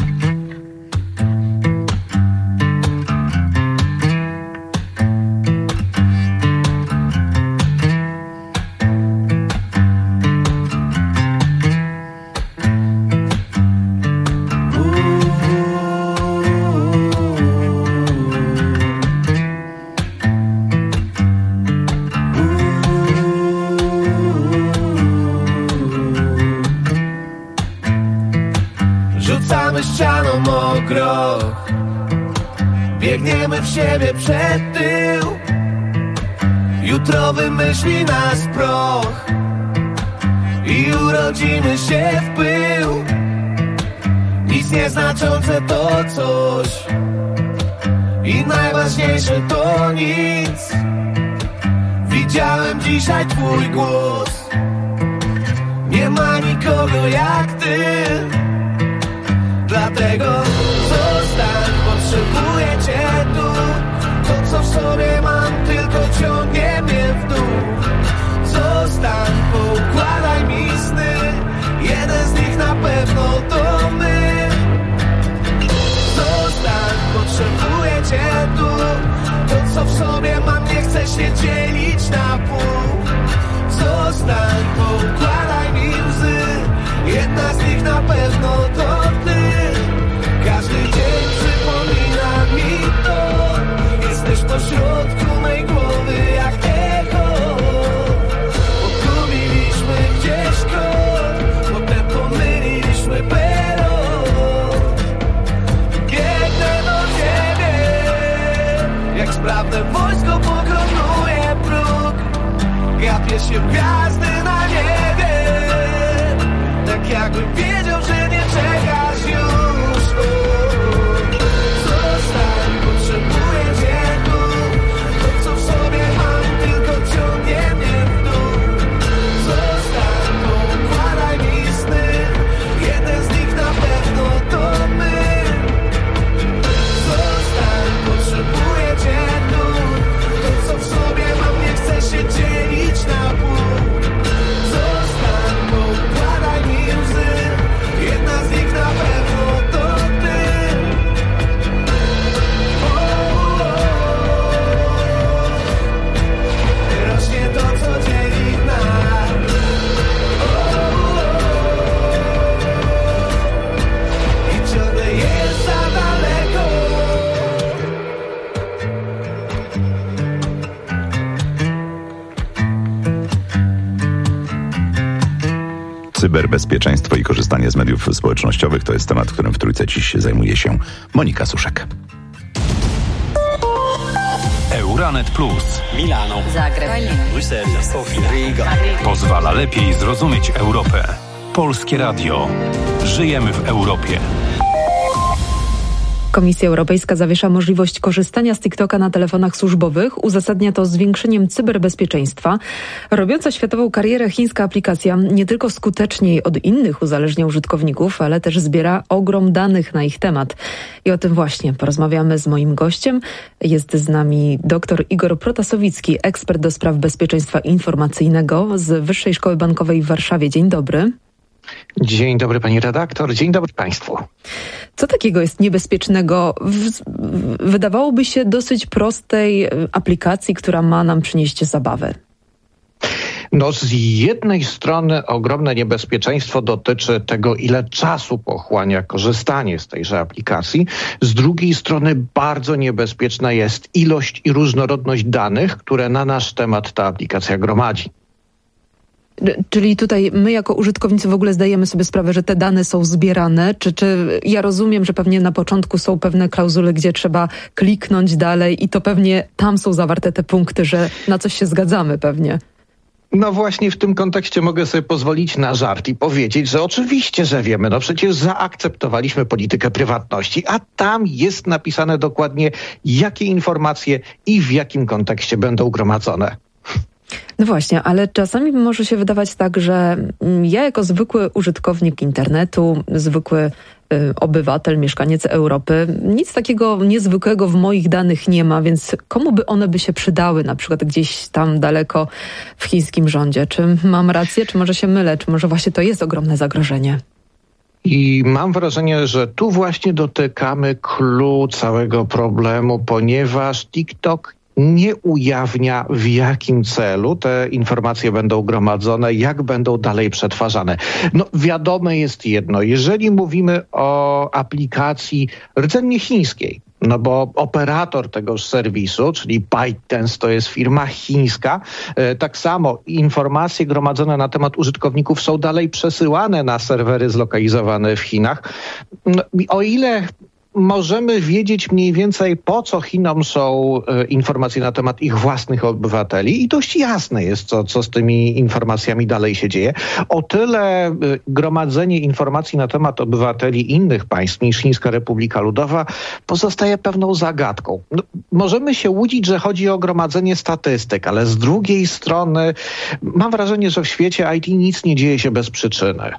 Ścianą o groch, biegniemy w siebie przed tył. Jutro wymyśli nas proch, i urodzimy się w pył. Nic nieznaczące to coś i najważniejsze to nic. Widziałem dzisiaj twój głos. Nie ma nikogo jak ty. Dlatego zostań, potrzebuję cię tu. To co w sobie mam tylko ciągnie mnie w dół. Zostań, poukładaj mi sny. Jeden z nich na pewno to my. Zostań, potrzebuję cię tu. To co w sobie mam nie chcę się dzielić na pół. Zostań, poukładaj mi łzy. Jedna z nich na pewno to ty. Każdy dzień przypomina mi to. Jesteś pośrodku mej głowy jak echo. Pogubiliśmy gdzieś krok, potem pomyliliśmy pero. Biegnę do ciebie, jak sprawne wojsko pokonuje próg. Gapię się w gwiazdy na niebie, tak jakbym wiedział, że nie czekasz już. Zostań, potrzebuję cię tu. To co w sobie mam tylko ciągnie mnie w dół. Zostań, poukładaj mi sny. Jeden z nich na pewno to my. Zostań, potrzebuję cię tu. To co w sobie mam nie chcę się dzielić na pół. Zostań, poukładaj mi łzy. Jedna z nich na pewno to ty. Rośnie to, co dzieli nas. I ciągle jest za daleko. Cyberbezpieczeństwo i korzystanie z mediów społecznościowych to jest temat, którym w Trójce dziś zajmuje się Monika Suszek. Euranet Plus Milano, Zagreb, Bruksela, Sofia, Riga. pozwala lepiej zrozumieć Europę. Polskie Radio. Żyjemy w Europie. Komisja Europejska zawiesza możliwość korzystania z TikToka na telefonach służbowych. Uzasadnia to zwiększeniem cyberbezpieczeństwa. Robiąca światową karierę chińska aplikacja nie tylko skuteczniej od innych uzależnia użytkowników, ale też zbiera ogrom danych na ich temat. I o tym właśnie porozmawiamy z moim gościem. Jest z nami dr Igor Protasowicki, ekspert do spraw bezpieczeństwa informacyjnego z Wyższej Szkoły Bankowej w Warszawie. Dzień dobry. Dzień dobry pani redaktor, dzień dobry państwu. Co takiego jest niebezpiecznego wydawałoby się dosyć prostej aplikacji, która ma nam przynieść zabawę? No z jednej strony ogromne niebezpieczeństwo dotyczy tego, ile czasu pochłania korzystanie z tejże aplikacji. Z drugiej strony bardzo niebezpieczna jest ilość i różnorodność danych, które na nasz temat ta aplikacja gromadzi. Czyli tutaj my jako użytkownicy w ogóle zdajemy sobie sprawę, że te dane są zbierane? Czy ja rozumiem, że pewnie na początku są pewne klauzule, gdzie trzeba kliknąć dalej i to pewnie tam są zawarte te punkty, że na coś się zgadzamy pewnie. No właśnie w tym kontekście mogę sobie pozwolić na żart i powiedzieć, że oczywiście, że wiemy, no przecież zaakceptowaliśmy politykę prywatności, a tam jest napisane dokładnie, jakie informacje i w jakim kontekście będą gromadzone. No właśnie, ale czasami może się wydawać tak, że ja jako zwykły użytkownik internetu, zwykły obywatel, mieszkaniec Europy, nic takiego niezwykłego w moich danych nie ma, więc komu by one by się przydały, na przykład gdzieś tam daleko w chińskim rządzie? Czy mam rację, czy może się mylę, czy może właśnie to jest ogromne zagrożenie? I mam wrażenie, że tu właśnie dotykamy clou całego problemu, ponieważ TikTok nie ujawnia, w jakim celu te informacje będą gromadzone, jak będą dalej przetwarzane. No wiadome jest jedno, jeżeli mówimy o aplikacji rdzennie chińskiej, no bo operator tegoż serwisu, czyli ByteDance, to jest firma chińska. Tak samo informacje gromadzone na temat użytkowników są dalej przesyłane na serwery zlokalizowane w Chinach. No, o ile możemy wiedzieć mniej więcej, po co Chinom są informacje na temat ich własnych obywateli i dość jasne jest, co z tymi informacjami dalej się dzieje. O tyle gromadzenie informacji na temat obywateli innych państw niż Chińska Republika Ludowa pozostaje pewną zagadką. No, możemy się łudzić, że chodzi o gromadzenie statystyk, ale z drugiej strony mam wrażenie, że w świecie IT nic nie dzieje się bez przyczyny.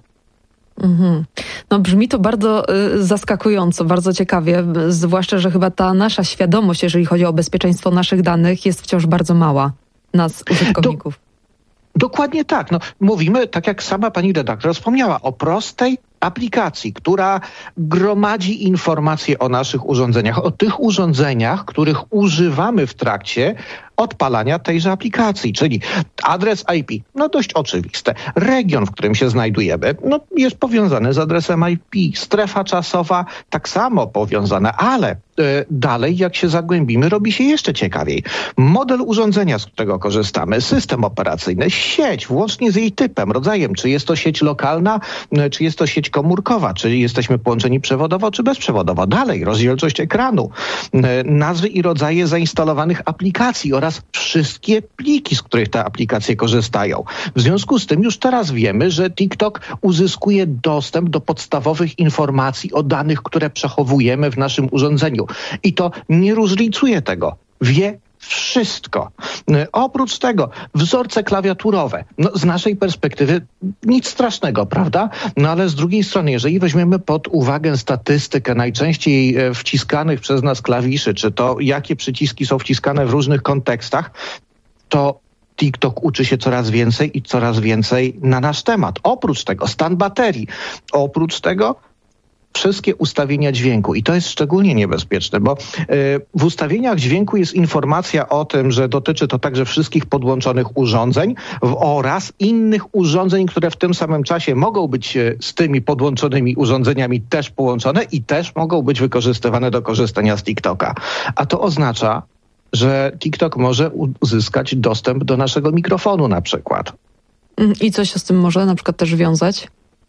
No brzmi to bardzo zaskakująco, bardzo ciekawie, zwłaszcza, że chyba ta nasza świadomość, jeżeli chodzi o bezpieczeństwo naszych danych, jest wciąż bardzo mała, nas, użytkowników. Dokładnie tak. No, mówimy, tak jak sama pani redaktor wspomniała, o prostej aplikacji, która gromadzi informacje o naszych urządzeniach, o tych urządzeniach, których używamy w trakcie odpalania tejże aplikacji, czyli adres IP, no dość oczywiste. Region, w którym się znajdujemy, no jest powiązany z adresem IP. Strefa czasowa tak samo powiązana, ale dalej, jak się zagłębimy, robi się jeszcze ciekawiej. Model urządzenia, z którego korzystamy, system operacyjny, sieć, włącznie z jej typem, rodzajem, czy jest to sieć lokalna, czy jest to sieć komórkowa, czy jesteśmy połączeni przewodowo, czy bezprzewodowo. Dalej, rozdzielczość ekranu, nazwy i rodzaje zainstalowanych aplikacji oraz wszystkie pliki, z których te aplikacje korzystają. W związku z tym już teraz wiemy, że TikTok uzyskuje dostęp do podstawowych informacji o danych, które przechowujemy w naszym urządzeniu. I to nie różnicuje tego. Wie wszystko. Oprócz tego wzorce klawiaturowe. No, z naszej perspektywy nic strasznego, prawda? No ale z drugiej strony, jeżeli weźmiemy pod uwagę statystykę najczęściej wciskanych przez nas klawiszy, czy to jakie przyciski są wciskane w różnych kontekstach, to TikTok uczy się coraz więcej i coraz więcej na nasz temat. Oprócz tego stan baterii. Oprócz tego wszystkie ustawienia dźwięku. I to jest szczególnie niebezpieczne, bo w ustawieniach dźwięku jest informacja o tym, że dotyczy to także wszystkich podłączonych urządzeń oraz innych urządzeń, które w tym samym czasie mogą być z tymi podłączonymi urządzeniami też połączone i też mogą być wykorzystywane do korzystania z TikToka. A to oznacza, że TikTok może uzyskać dostęp do naszego mikrofonu na przykład. I co się z tym może na przykład też wiązać?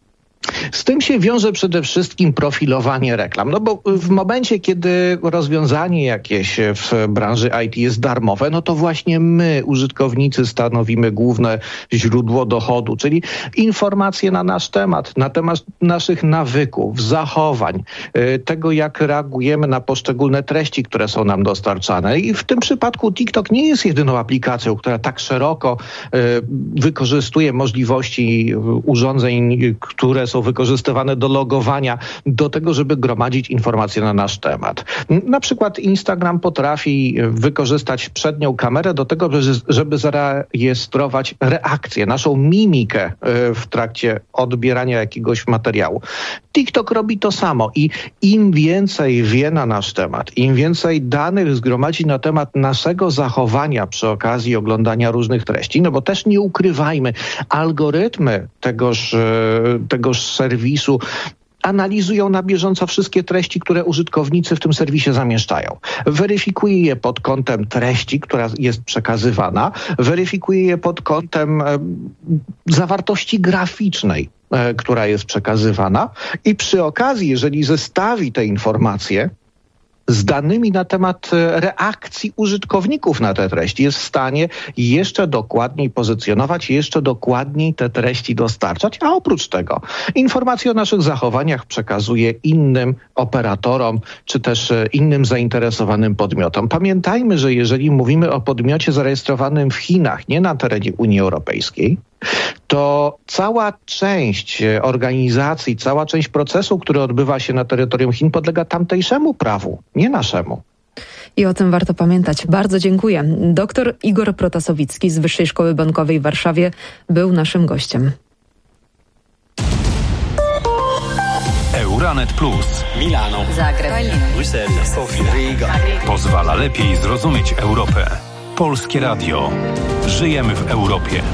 Z tym się wiąże przede wszystkim profilowanie reklam. No bo w momencie, kiedy rozwiązanie jakieś w branży IT jest darmowe, no to właśnie my, użytkownicy, stanowimy główne źródło dochodu, czyli informacje na nasz temat naszych nawyków, zachowań, tego, jak reagujemy na poszczególne treści, które są nam dostarczane. I w tym przypadku TikTok nie jest jedyną aplikacją, która tak szeroko wykorzystuje możliwości urządzeń, które są wykorzystywane do logowania, do tego, żeby gromadzić informacje na nasz temat. Na przykład Instagram potrafi wykorzystać przednią kamerę do tego, żeby zarejestrować reakcję, naszą mimikę w trakcie odbierania jakiegoś materiału. TikTok robi to samo i im więcej wie na nasz temat, im więcej danych zgromadzi na temat naszego zachowania przy okazji oglądania różnych treści, no bo też nie ukrywajmy, algorytmy tegoż serwisu analizują na bieżąco wszystkie treści, które użytkownicy w tym serwisie zamieszczają. Weryfikuje je pod kątem treści, która jest przekazywana, weryfikuje je pod kątem zawartości graficznej, która jest przekazywana i przy okazji, jeżeli zestawi te informacje z danymi na temat reakcji użytkowników na te treści, jest w stanie jeszcze dokładniej pozycjonować, jeszcze dokładniej te treści dostarczać, a oprócz tego informacje o naszych zachowaniach przekazuje innym operatorom, czy też innym zainteresowanym podmiotom. Pamiętajmy, że jeżeli mówimy o podmiocie zarejestrowanym w Chinach, nie na terenie Unii Europejskiej, to cała część organizacji, cała część procesu, który odbywa się na terytorium Chin, podlega tamtejszemu prawu, nie naszemu. I o tym warto pamiętać. Bardzo dziękuję. Doktor Igor Protasowicki z Wyższej Szkoły Bankowej w Warszawie był naszym gościem. Euranet Plus. Milano. Zagreb. Bruksela. Sofia. Riga. Pozwala lepiej zrozumieć Europę. Polskie Radio. Żyjemy w Europie.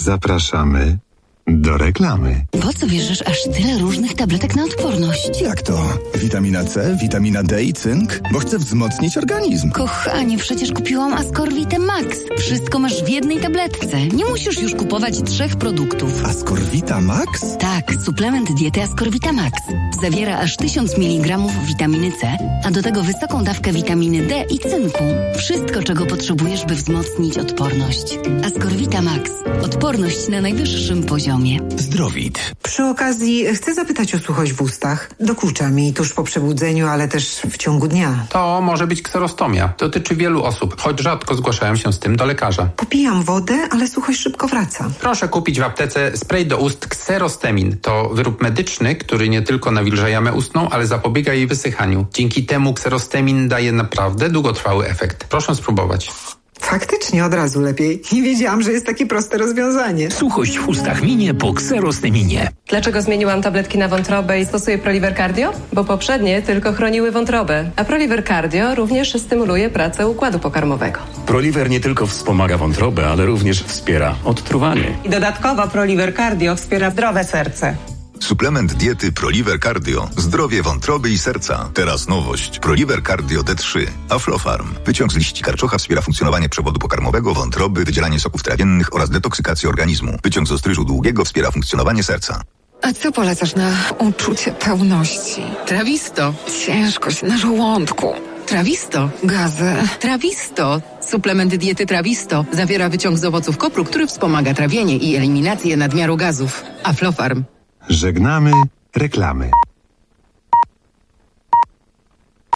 Zapraszamy do reklamy. Po co bierzesz aż tyle różnych tabletek na odporność? Jak to? Witamina C, witamina D i cynk? Bo chcę wzmocnić organizm. Kochanie, przecież kupiłam Ascorvite Max. Wszystko masz w jednej tabletce. Nie musisz już kupować 3 produktów. Ascorvita Max? Tak, suplement diety Ascorvita Max. Zawiera aż 1000 mg witaminy C, a do tego wysoką dawkę witaminy D i cynku. Wszystko, czego potrzebujesz, by wzmocnić odporność. Ascorvita Max. Odporność na najwyższym poziomie. Zdrowit. Przy okazji chcę zapytać o suchość w ustach. Dokucza mi tuż po przebudzeniu, ale też w ciągu dnia. To może być kserostomia. Dotyczy wielu osób, choć rzadko zgłaszają się z tym do lekarza. Popijam wodę, ale suchość szybko wraca. Proszę kupić w aptece spray do ust Xerostemin. To wyrób medyczny, który nie tylko nawilża jamę ustną, ale zapobiega jej wysychaniu. Dzięki temu Xerostemin daje naprawdę długotrwały efekt. Proszę spróbować. Faktycznie od razu lepiej. Nie wiedziałam, że jest takie proste rozwiązanie. Suchość w ustach minie po Xerosteminie. Dlaczego zmieniłam tabletki na wątrobę i stosuję Proliver Cardio? Bo poprzednie tylko chroniły wątrobę, a Proliver Cardio również stymuluje pracę układu pokarmowego. Proliver nie tylko wspomaga wątrobę, ale również wspiera odtruwanie. I dodatkowo Proliver Cardio wspiera zdrowe serce. Suplement diety Proliver Cardio. Zdrowie wątroby i serca. Teraz nowość. Proliver Cardio D3. Aflofarm. Wyciąg z liści karczocha wspiera funkcjonowanie przewodu pokarmowego, wątroby, wydzielanie soków trawiennych oraz detoksykację organizmu. Wyciąg z ostryżu długiego wspiera funkcjonowanie serca. A co polecasz na uczucie pełności? Trawisto. Ciężkość na żołądku. Trawisto. Gazy. Trawisto. Suplement diety Trawisto zawiera wyciąg z owoców kopru, który wspomaga trawienie i eliminację nadmiaru gazów. Aflofarm. Żegnamy reklamy.